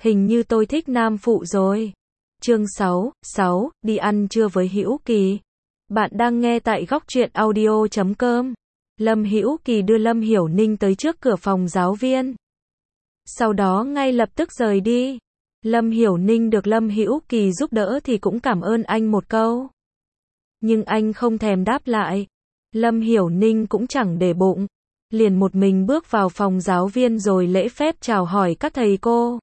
Hình như tôi thích nam phụ rồi. Chương 6, đi ăn trưa với Hữu Kỳ. Bạn đang nghe tại Góc Truyện Audio.com. Lâm Hữu Kỳ đưa Lâm Hiểu Ninh tới trước cửa phòng giáo viên. Sau đó ngay lập tức rời đi. Lâm Hiểu Ninh được Lâm Hữu Kỳ giúp đỡ thì cũng cảm ơn anh một câu. Nhưng anh không thèm đáp lại. Lâm Hiểu Ninh cũng chẳng để bụng. Liền một mình bước vào phòng giáo viên rồi lễ phép chào hỏi các thầy cô.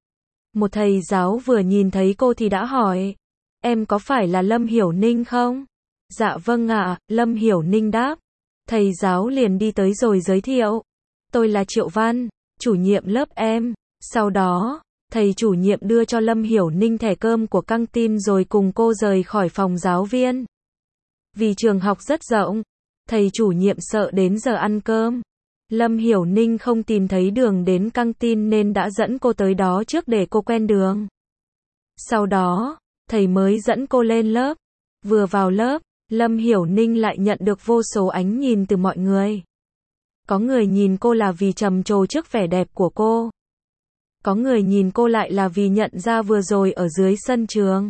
Một thầy giáo vừa nhìn thấy cô thì đã hỏi. Em có phải là Lâm Hiểu Ninh không? Dạ vâng ạ, Lâm Hiểu Ninh đáp. Thầy giáo liền đi tới rồi giới thiệu. Tôi là Triệu Văn, chủ nhiệm lớp em. Sau đó, thầy chủ nhiệm đưa cho Lâm Hiểu Ninh thẻ cơm của căng tin rồi cùng cô rời khỏi phòng giáo viên. Vì trường học rất rộng, thầy chủ nhiệm sợ đến giờ ăn cơm. Lâm Hiểu Ninh không tìm thấy đường đến căng tin nên đã dẫn cô tới đó trước để cô quen đường. Sau đó, thầy mới dẫn cô lên lớp. Vừa vào lớp, Lâm Hiểu Ninh lại nhận được vô số ánh nhìn từ mọi người. Có người nhìn cô là vì trầm trồ trước vẻ đẹp của cô. Có người nhìn cô lại là vì nhận ra vừa rồi ở dưới sân trường.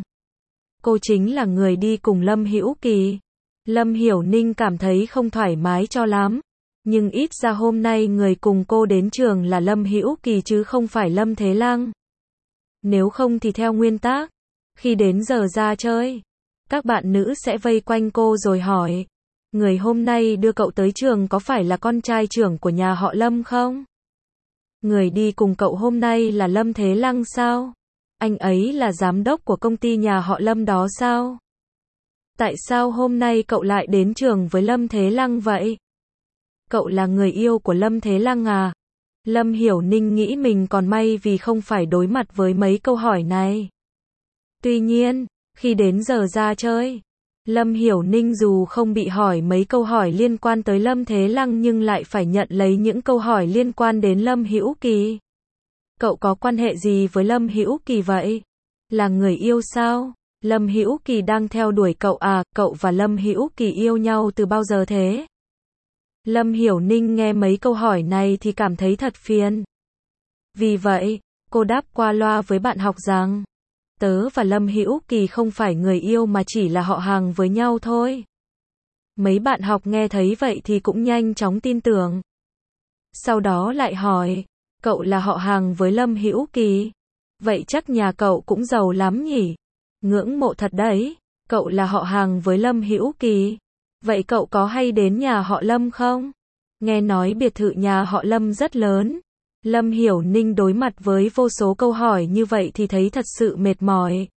Cô chính là người đi cùng Lâm Hữu Kỳ. Lâm Hiểu Ninh cảm thấy không thoải mái cho lắm. Nhưng ít ra hôm nay người cùng cô đến trường là Lâm Hữu Kỳ chứ không phải Lâm Thế Lăng. Nếu không thì theo nguyên tắc, khi đến giờ ra chơi, các bạn nữ sẽ vây quanh cô rồi hỏi. Người hôm nay đưa cậu tới trường có phải là con trai trưởng của nhà họ Lâm không? Người đi cùng cậu hôm nay là Lâm Thế Lăng sao? Anh ấy là giám đốc của công ty nhà họ Lâm đó sao? Tại sao hôm nay cậu lại đến trường với Lâm Thế Lăng vậy? Cậu là người yêu của Lâm Thế Lăng à? Lâm Hiểu Ninh nghĩ mình còn may vì không phải đối mặt với mấy câu hỏi này. Tuy nhiên, khi đến giờ ra chơi, Lâm Hiểu Ninh dù không bị hỏi mấy câu hỏi liên quan tới Lâm Thế Lăng nhưng lại phải nhận lấy những câu hỏi liên quan đến Lâm Hữu Kỳ. Cậu có quan hệ gì với Lâm Hữu Kỳ vậy? Là người yêu sao? Lâm Hữu Kỳ đang theo đuổi cậu à? Cậu và Lâm Hữu Kỳ yêu nhau từ bao giờ thế? Lâm Hiểu Ninh nghe mấy câu hỏi này thì cảm thấy thật phiền. Vì vậy, cô đáp qua loa với bạn học rằng, tớ và Lâm Hữu Kỳ không phải người yêu mà chỉ là họ hàng với nhau thôi. Mấy bạn học nghe thấy vậy thì cũng nhanh chóng tin tưởng. Sau đó lại hỏi, cậu là họ hàng với Lâm Hữu Kỳ? Vậy chắc nhà cậu cũng giàu lắm nhỉ? Ngưỡng mộ thật đấy, cậu là họ hàng với Lâm Hữu Kỳ. Vậy cậu có hay đến nhà họ Lâm không? Nghe nói biệt thự nhà họ Lâm rất lớn. Lâm Hiểu Ninh đối mặt với vô số câu hỏi như vậy thì thấy thật sự mệt mỏi.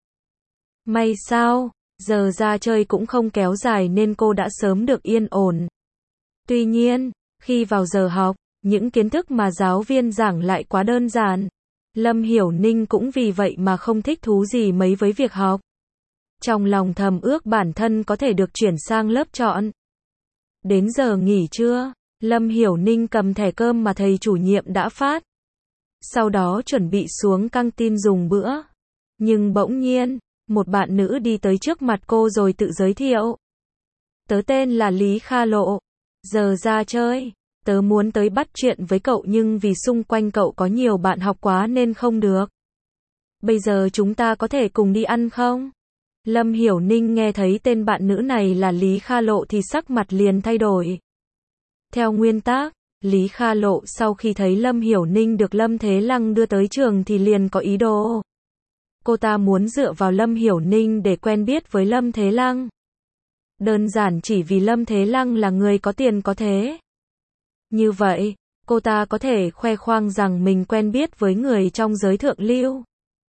May sao, giờ ra chơi cũng không kéo dài nên cô đã sớm được yên ổn. Tuy nhiên, khi vào giờ học, những kiến thức mà giáo viên giảng lại quá đơn giản. Lâm Hiểu Ninh cũng vì vậy mà không thích thú gì mấy với việc học. Trong lòng thầm ước bản thân có thể được chuyển sang lớp chọn. Đến giờ nghỉ trưa, Lâm Hiểu Ninh cầm thẻ cơm mà thầy chủ nhiệm đã phát. Sau đó chuẩn bị xuống căng tin dùng bữa. Nhưng bỗng nhiên, một bạn nữ đi tới trước mặt cô rồi tự giới thiệu. Tớ tên là Lý Kha Lộ. Giờ ra chơi, tớ muốn tới bắt chuyện với cậu nhưng vì xung quanh cậu có nhiều bạn học quá nên không được. Bây giờ chúng ta có thể cùng đi ăn không? Lâm Hiểu Ninh nghe thấy tên bạn nữ này là Lý Kha Lộ thì sắc mặt liền thay đổi. Theo nguyên tắc, Lý Kha Lộ sau khi thấy Lâm Hiểu Ninh được Lâm Thế Lăng đưa tới trường thì liền có ý đồ. Cô ta muốn dựa vào Lâm Hiểu Ninh để quen biết với Lâm Thế Lăng. Đơn giản chỉ vì Lâm Thế Lăng là người có tiền có thế. Như vậy, cô ta có thể khoe khoang rằng mình quen biết với người trong giới thượng lưu.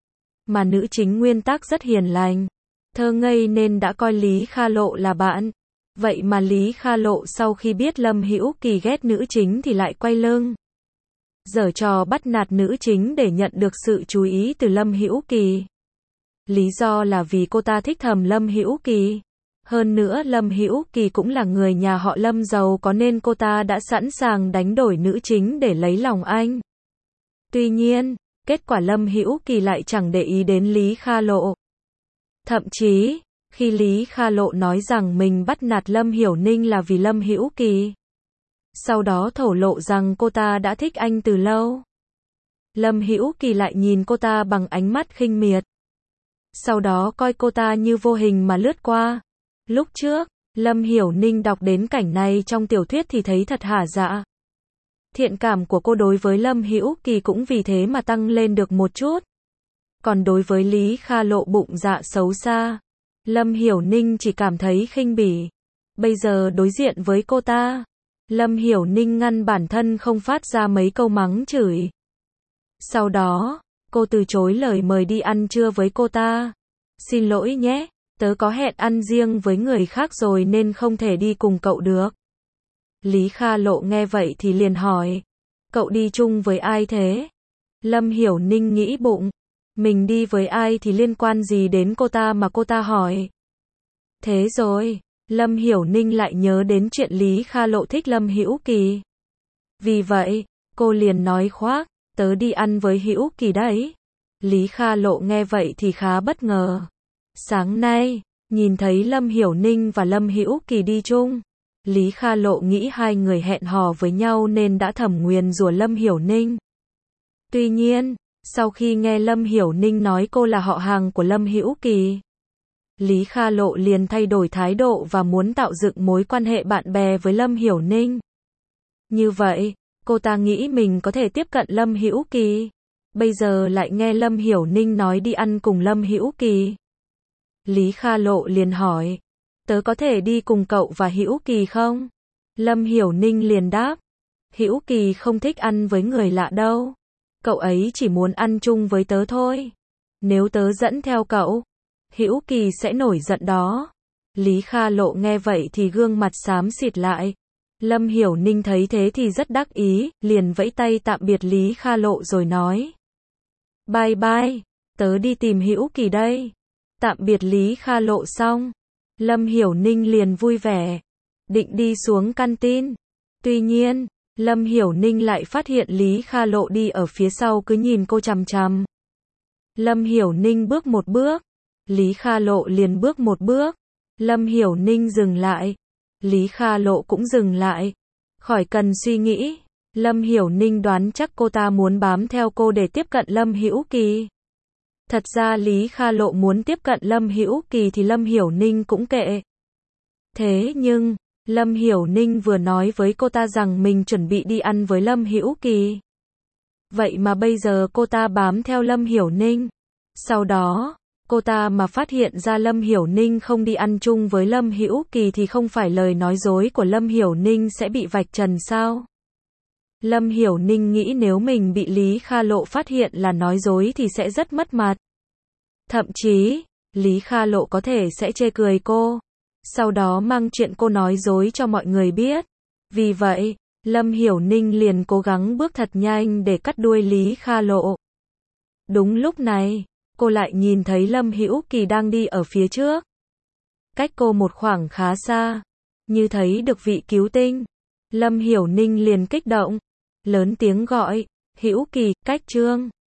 Mà nữ chính nguyên tắc rất hiền lành, thơ ngây nên đã coi Lý Kha Lộ là bạn. Vậy mà Lý Kha Lộ sau khi biết Lâm Hữu Kỳ ghét nữ chính thì lại quay lưng. Giở trò bắt nạt nữ chính để nhận được sự chú ý từ Lâm Hữu Kỳ. Lý do là vì cô ta thích thầm Lâm Hữu Kỳ. Hơn nữa Lâm Hữu Kỳ cũng là người nhà họ Lâm giàu có nên cô ta đã sẵn sàng đánh đổi nữ chính để lấy lòng anh. Tuy nhiên, kết quả Lâm Hữu Kỳ lại chẳng để ý đến Lý Kha Lộ. Thậm chí, khi Lý Kha Lộ nói rằng mình bắt nạt Lâm Hiểu Ninh là vì Lâm Hữu Kỳ. Sau đó thổ lộ rằng cô ta đã thích anh từ lâu. Lâm Hữu Kỳ lại nhìn cô ta bằng ánh mắt khinh miệt. Sau đó coi cô ta như vô hình mà lướt qua. Lúc trước, Lâm Hiểu Ninh đọc đến cảnh này trong tiểu thuyết thì thấy thật hả dạ. Thiện cảm của cô đối với Lâm Hữu Kỳ cũng vì thế mà tăng lên được một chút. Còn đối với Lý Kha Lộ bụng dạ xấu xa, Lâm Hiểu Ninh chỉ cảm thấy khinh bỉ. Bây giờ đối diện với cô ta, Lâm Hiểu Ninh ngăn bản thân không phát ra mấy câu mắng chửi. Sau đó, cô từ chối lời mời đi ăn trưa với cô ta. Xin lỗi nhé, tớ có hẹn ăn riêng với người khác rồi nên không thể đi cùng cậu được. Lý Kha Lộ nghe vậy thì liền hỏi, cậu đi chung với ai thế? Lâm Hiểu Ninh nghĩ bụng, mình đi với ai thì liên quan gì đến cô ta mà cô ta hỏi. Thế rồi, Lâm Hiểu Ninh lại nhớ đến chuyện Lý Kha Lộ thích Lâm Hữu Kỳ. Vì vậy, cô liền nói khoác, tớ đi ăn với Hữu Kỳ đấy. Lý Kha Lộ nghe vậy thì khá bất ngờ. Sáng nay, nhìn thấy Lâm Hiểu Ninh và Lâm Hữu Kỳ đi chung, Lý Kha Lộ nghĩ hai người hẹn hò với nhau nên đã thầm nguyền rủa Lâm Hiểu Ninh. Tuy nhiên, sau khi nghe Lâm Hiểu Ninh nói cô là họ hàng của Lâm Hữu Kỳ, Lý Kha Lộ liền thay đổi thái độ và muốn tạo dựng mối quan hệ bạn bè với Lâm Hiểu Ninh. Như vậy, cô ta nghĩ mình có thể tiếp cận Lâm Hữu Kỳ. Bây giờ lại nghe Lâm Hiểu Ninh nói đi ăn cùng Lâm Hữu Kỳ. Lý Kha Lộ liền hỏi, tớ có thể đi cùng cậu và Hữu Kỳ không? Lâm Hiểu Ninh liền đáp, Hữu Kỳ không thích ăn với người lạ đâu. Cậu ấy chỉ muốn ăn chung với tớ thôi. Nếu tớ dẫn theo cậu, Hữu Kỳ sẽ nổi giận đó. Lý Kha Lộ nghe vậy thì gương mặt xám xịt lại. Lâm Hiểu Ninh thấy thế thì rất đắc ý, liền vẫy tay tạm biệt Lý Kha Lộ rồi nói, bye bye, tớ đi tìm Hữu Kỳ đây. Tạm biệt Lý Kha Lộ xong, Lâm Hiểu Ninh liền vui vẻ, định đi xuống canteen. Tuy nhiên, Lâm Hiểu Ninh lại phát hiện Lý Kha Lộ đi ở phía sau cứ nhìn cô chằm chằm. Lâm Hiểu Ninh bước một bước, Lý Kha Lộ liền bước một bước. Lâm Hiểu Ninh dừng lại, Lý Kha Lộ cũng dừng lại. Khỏi cần suy nghĩ, Lâm Hiểu Ninh đoán chắc cô ta muốn bám theo cô để tiếp cận Lâm Hữu Kỳ. Thật ra Lý Kha Lộ muốn tiếp cận Lâm Hữu Kỳ thì Lâm Hiểu Ninh cũng kệ. Thế nhưng, Lâm Hiểu Ninh vừa nói với cô ta rằng mình chuẩn bị đi ăn với Lâm Hữu Kỳ. Vậy mà bây giờ cô ta bám theo Lâm Hiểu Ninh. Sau đó, cô ta mà phát hiện ra Lâm Hiểu Ninh không đi ăn chung với Lâm Hữu Kỳ thì không phải lời nói dối của Lâm Hiểu Ninh sẽ bị vạch trần sao? Lâm Hiểu Ninh nghĩ nếu mình bị Lý Kha Lộ phát hiện là nói dối thì sẽ rất mất mặt. Thậm chí, Lý Kha Lộ có thể sẽ chê cười cô, sau đó mang chuyện cô nói dối cho mọi người biết. Vì vậy, Lâm Hiểu Ninh liền cố gắng bước thật nhanh để cắt đuôi Lý Kha Lộ. Đúng lúc này, cô lại nhìn thấy Lâm Hữu Kỳ đang đi ở phía trước. Cách cô một khoảng khá xa, như thấy được vị cứu tinh. Lâm Hiểu Ninh liền kích động, lớn tiếng gọi, Hữu Kỳ, cách Trương.